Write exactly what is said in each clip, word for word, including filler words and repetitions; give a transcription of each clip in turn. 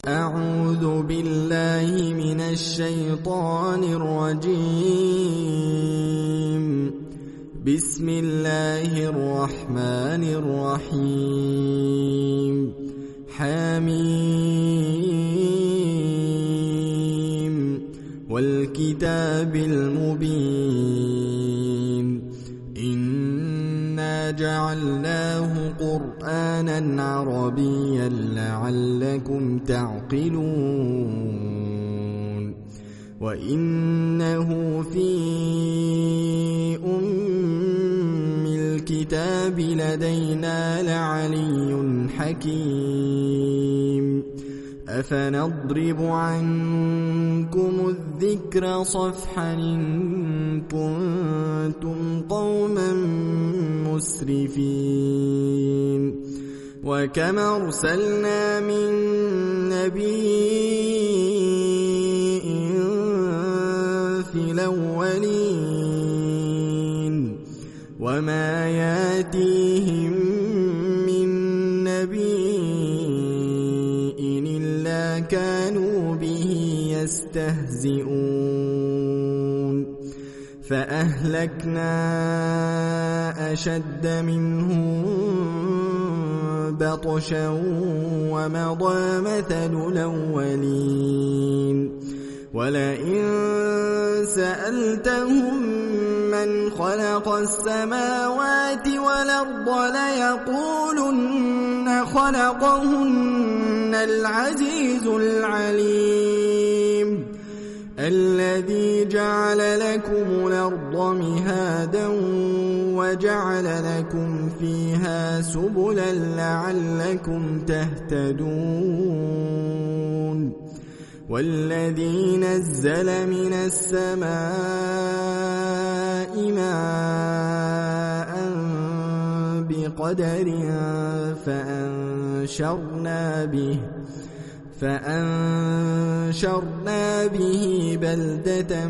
أعوذ بالله من الشيطان الرجيم. بسم الله الرحمن الرحيم. حميم والكتاب المبين. إنا جعلناه قرآنا عربيا لعلكم تعقلون. وإنه في أم الكتاب لدينا لعلي حكيم. أفنضرب عنكم الذكر صفحا إن كنتم قوما مسرفين. وكم أرسلنا من نبي في الأولين وما ياتيهم من نبي إلا كانوا به يستهزئون. فأهلكنا أشد منهم بطشا ومضى مثل الأولين. ولئن سألتهم من خلق السماوات والأرض ليقولن خلقهن العزيز العليم. الذي جعل لكم الأرض مهادا وجعل لكم فيها سبلا لعلكم تهتدون. والذي نزل من السماء ماء بقدر فأنشرنا به فأنشرنا به بلدة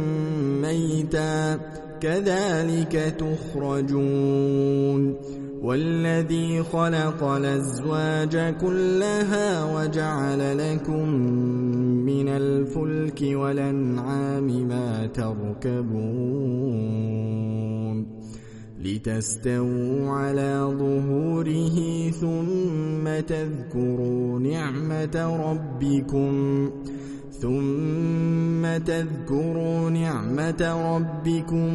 ميتا كذلك تخرجون. والذي خلق الأزواج كلها وجعل لكم من الفلك والأنعام ما تركبون لتستووا على ظهوره ثم تذكروا نعمة ربكم ثم تذكروا نعمة ربكم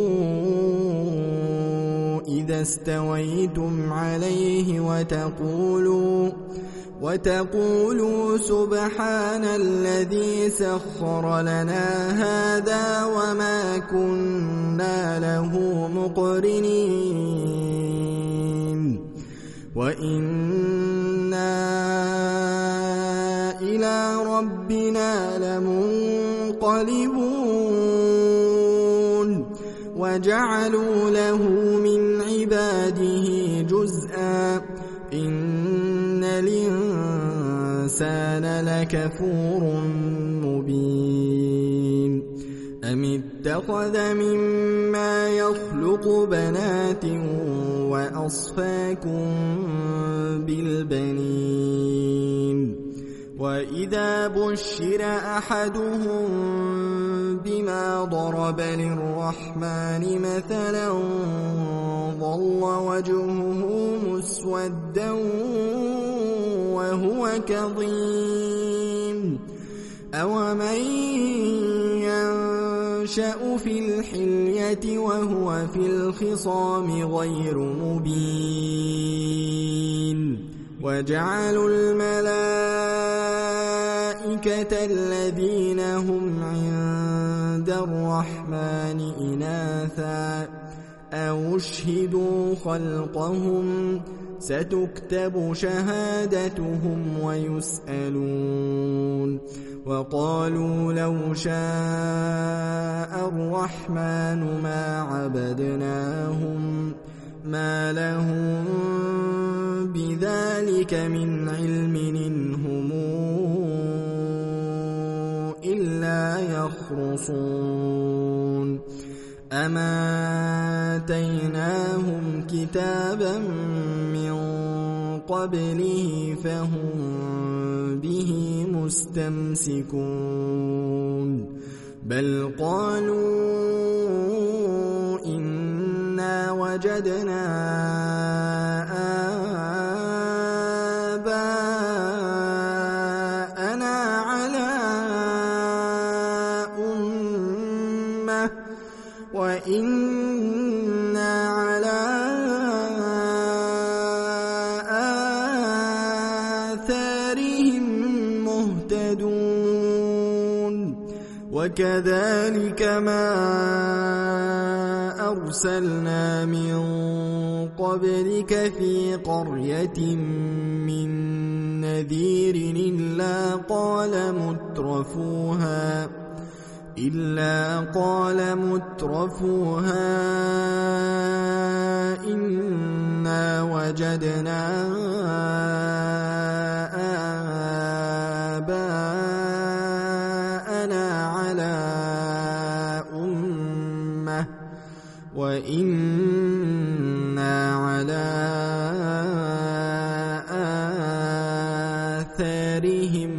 إذا استويتم عليه وتقولوا وتقولوا سبحان الذي سخر لنا هذا وما كنا له مقرنين وإنا إلى ربنا لمنقلبون. وجعلوا له من عباده جزءا إن الإنسان لكفور مبين. أم اتخذ مما يخلق بنات وأصفاكم بالبنين. وإذا بشر أحدهم بما ضرب للرحمن مثلا ظل وجهه مسودا وهو كظيم. أومن ينشأ في الحلية وهو في الخصام غير مبين. وجعلوا الملائكة الذين هم عند الرحمن إناثا أو اشهدوا خلقهم ستكتب شهادتهم ويسألون. وقالوا لو شاء الرحمن ما عبدناهم ما لهم بذلك من علم إن هم إلا يخرصون. أما آتيناهم كتابا من قبله فهم به مستمسكون بل قالوا إنا وجدنا آباءنا على أمة وإنا على آثارهم مهتدون وكذلك ما أرسلنا من قبلك في قرية من نذير إلا قال مترفوها إلا قال مترفوها إنا وجدنا آباءنا على أمة وإنا على آثارهم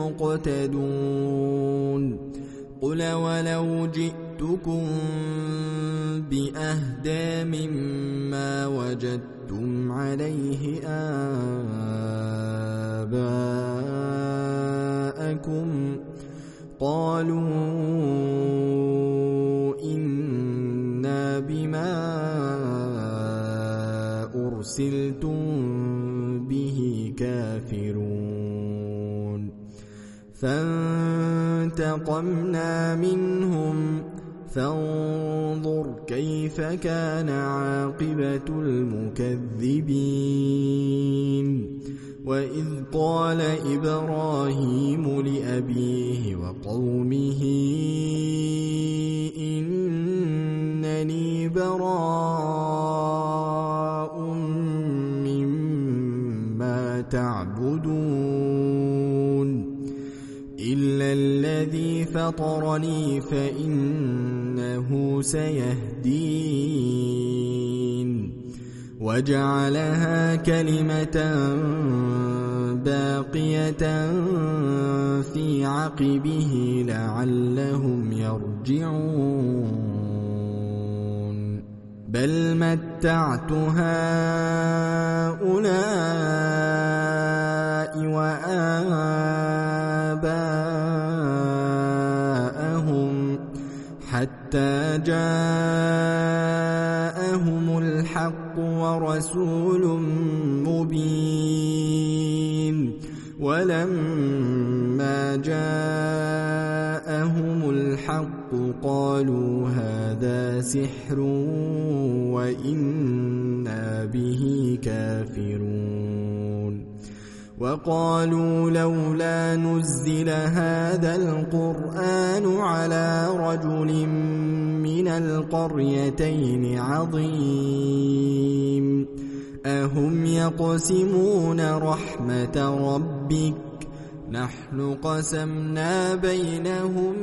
مقتدون قل ولو جئتكم بأهدى مما وجدتم عليه آباءكم قالوا إنا بما أرسلتم به كافرون فانتقمنا منهم فانظر كيف كان عاقبة المكذبين وإذ قال إبراهيم لأبيه وقومه إنني براء مما تعبدون إلا الذي فطرني فإنه سيهدين وجعلها كلمة باقية في عقبه لعلهم يرجعون بل متعت هؤلاء وآباءهم حتى جاءهم الحق ورسول مبين ولما جاءهم الحق قالوا هذا سحر وإنا به كافرون وقالوا لولا نزل هذا القرآن على رجل من القريتين عظيم أهم يقسمون رحمة ربك نحن قسمنا بينهم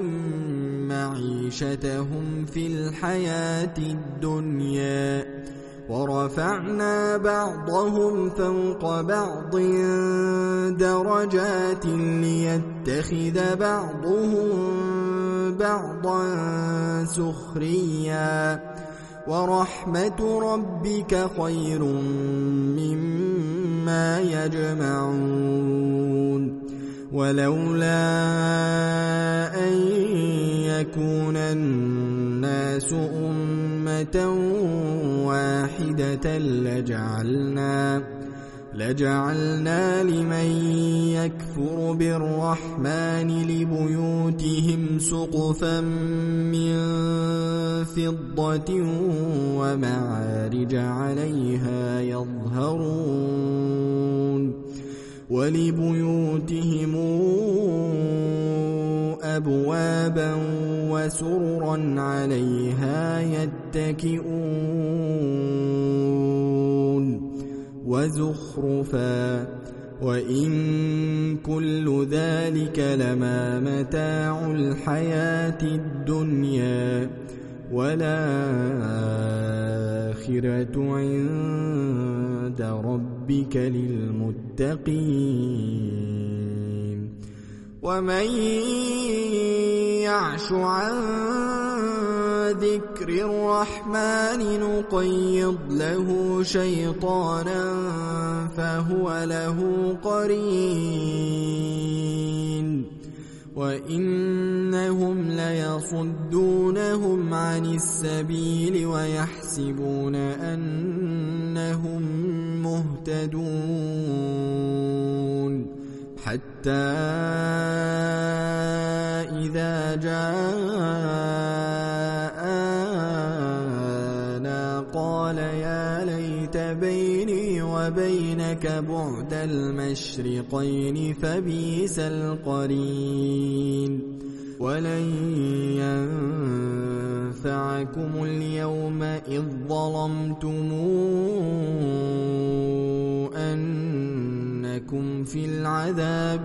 معيشتهم في الحياة الدنيا ورفعنا بعضهم فوق بعض درجات ليتخذ بعضهم بعضا سخريا ورحمة ربك خير مما يجمعون ولولا أن يكون الناس أمة واحدة لجعلنا لجعلنا لمن يكفر بالرحمن لبيوتهم سقفا من فضة ومعارج عليها يظهرون ولبيوتهم أبوابا وسررا عليها يتكئون وزخرفا وإن كل ذلك لما متاع الحياة الدنيا والآخرة عند ربك للمتقين ومن يعش عن ذكر الرحمن نقيض له شيطانا فهو له قرين وإنهم ليصدونهم عن السبيل ويحسبون أنهم مهتدون حتى إذا جاءنا قال يا ليت بيني وبينك بعد المشرقين فبئس القرين ولن ينفعكم اليوم إذ ظلمتم أنكم في العذاب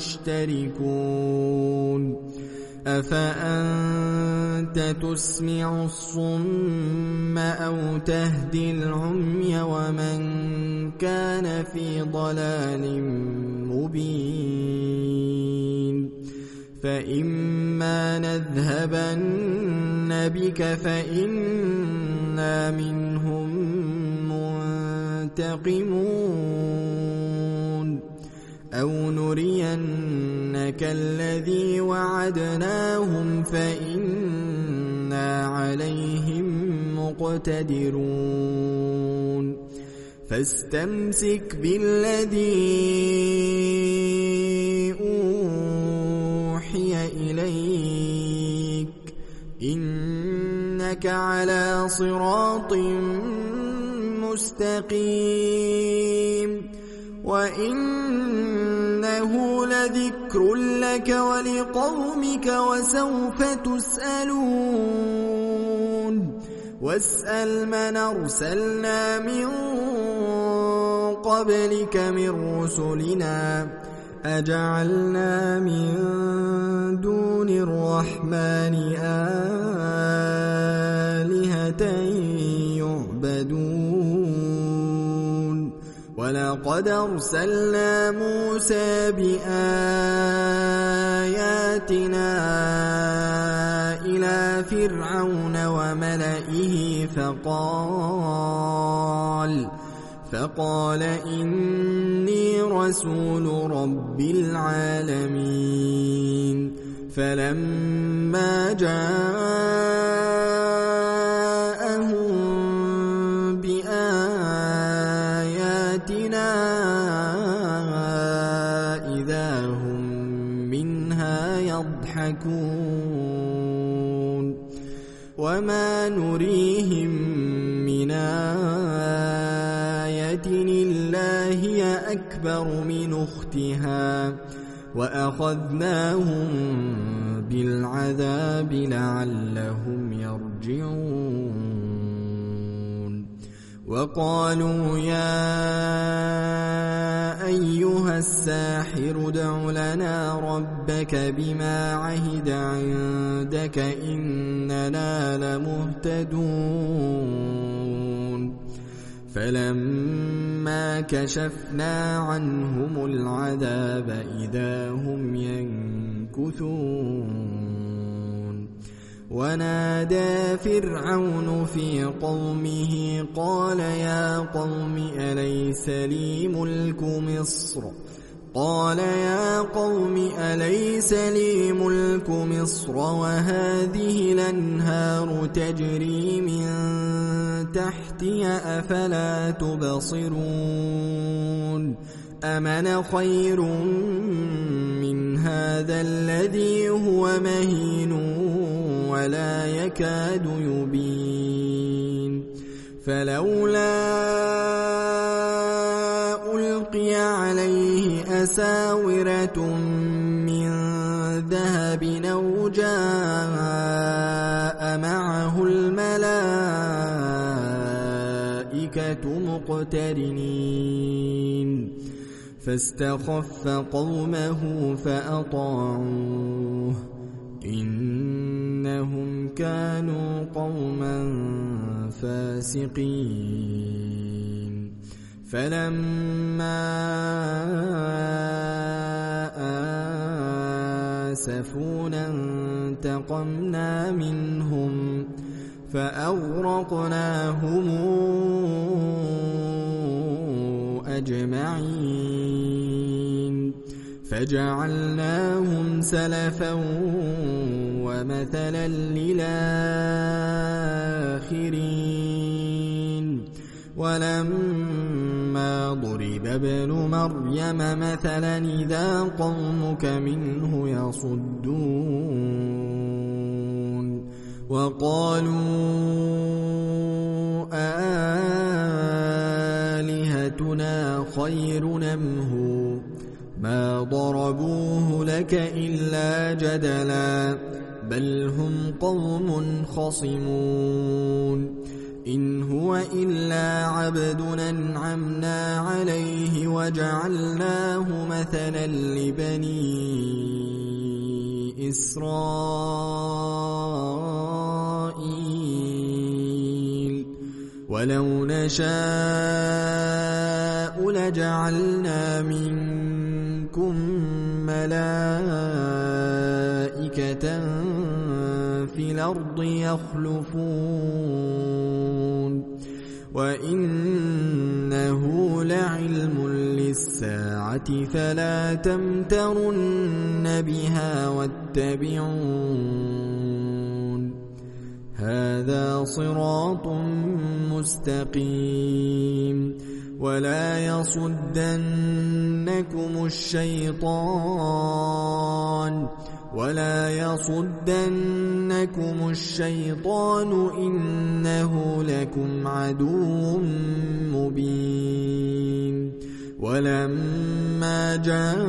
مشتركون أفأنت تسمع الصم أو تهدي العمي ومن كان في ضلال مبين فإما نذهبن بك فإنا منهم منتقمون أو نرينك الذي وعدناهم فإنا عليهم مقتدرون فاستمسك بالذي أوحي إليك إنك على صراط مستقيم وإنه لذكر لك ولقومك وسوف تسألون واسأل من أرسلنا من قبلك من رسلنا أجعلنا من دون الرحمن آلهة يعبدون ولقد أرسلنا موسى بآياتنا إلى فرعون وملئه فقال فقال إني رسول رب العالمين فلما جاءهم بآياتنا إذا هم منها يضحكون وما نريهم من آية إلا هي أكبر من أختها وأخذناهم بالعذاب لعلهم يرجعون وقالوا يا أيها الساحر ادع لنا ربك بما عهد عندك إننا لمهتدون فلما كشفنا عنهم العذاب إذا هم ينكثون ونادى فرعون في قومه قال يا قوم أليس لي ملك مصر قال يا قوم أليس لي ملك مصر وهذه الأنهار تجري من تحتي أفلا تبصرون أمن خير من هذا الذي هو مهين ولا يكاد يبين فلولا ألقي عليه أساورة من ذهب أو جاء معه الملائكة مقترنين فاستخف قومه فأطاعوه إنهم كانوا قوما فاسقين فلما يتخسفون انتقمنا منهم فأغرقناهم أجمعين فجعلناهم سلفا ومثلا للآخرين ولما ضرب ابن مريم مثلا إذا قومك منه يصدون وقالوا آلهتنا خير أم هو ما ضربوه لك إلا جدلا بل هم قوم خصمون إن هو إلا عبد أنعمنا عليه وجعلناه مثلا لبني إسرائيل ولو نشاء لجعلنا منكم ملائكة في الأرض يخلفون وإنه لعلم للساعة فلا تمترن بها واتبعون هذا صراط مستقيم ولا يصدنكم الشيطان ولا يصدنكم الشيطان إنه لكم عدو مبين ولما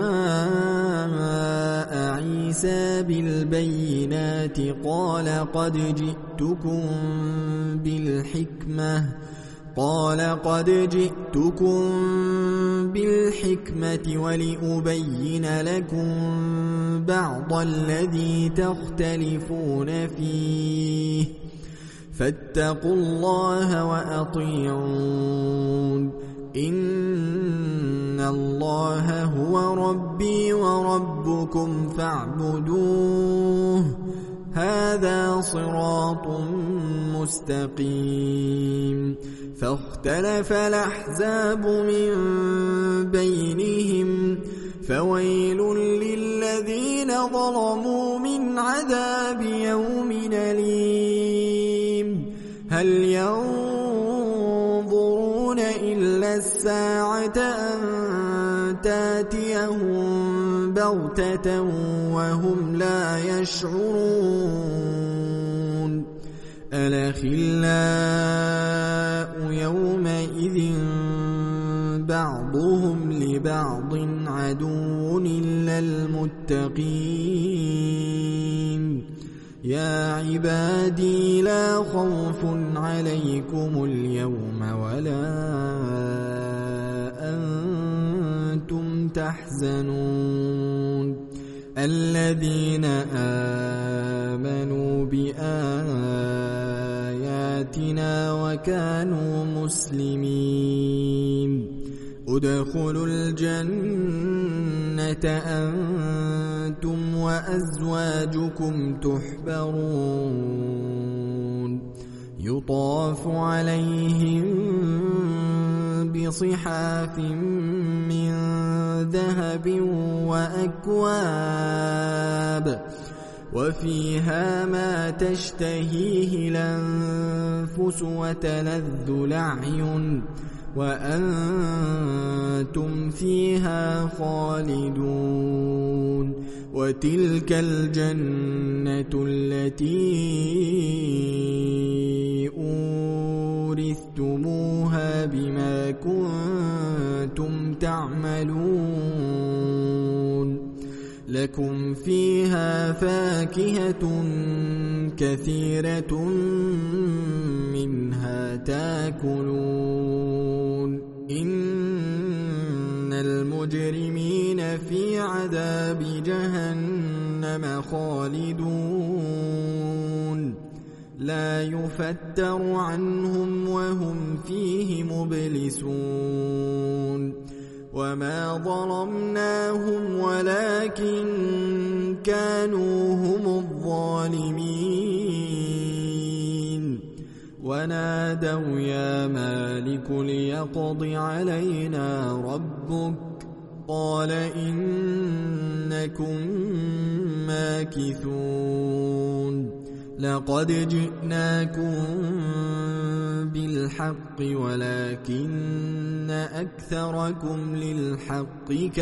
جاء عيسى بالبينات قال قد جئتكم بالحكمة قال قد جئتكم بالحكمة ولأبين لكم بعض الذي تختلفون فيه فاتقوا الله وأطيعون إن الله هو ربي وربكم فاعبدوه هذا صراط مستقيم فاختلف الأحزاب من بينهم فويل للذين ظلموا من عذاب يوم أليم هل ينظرون إلا الساعة أن تأتيهم بغتة وهم لا يشعرون الأخلاء يومئذ بعضهم لبعض عدو إلا المتقين يا عبادي لا خوف عليكم اليوم ولا أنتم تحزنون الذين آمنوا بآياتنا وكانوا مسلمين ادخلوا الجنة أنتم وأزواجكم تحبرون يطاف عليهم بصحاف من ذهب وأكواب وفيها ما تشتهيه الأنفس وتلذ الأعين وأنتم فيها خالدون وتلك الجنة التي أورثتموها بما كنتم تعملون لكم فيها فاكهة كثيرة منها تاكلون إن المجرمين في عذاب جهنم خالدون لا يفتر عنهم وهم فيه مبلسون وما ظلمناهم ولكن كانوا هم الظالمين ونادوا يا مالك ليقض علينا ربك قال إنكم ماكثون لقد جئناكم بالحق ولكن أكثركم للحق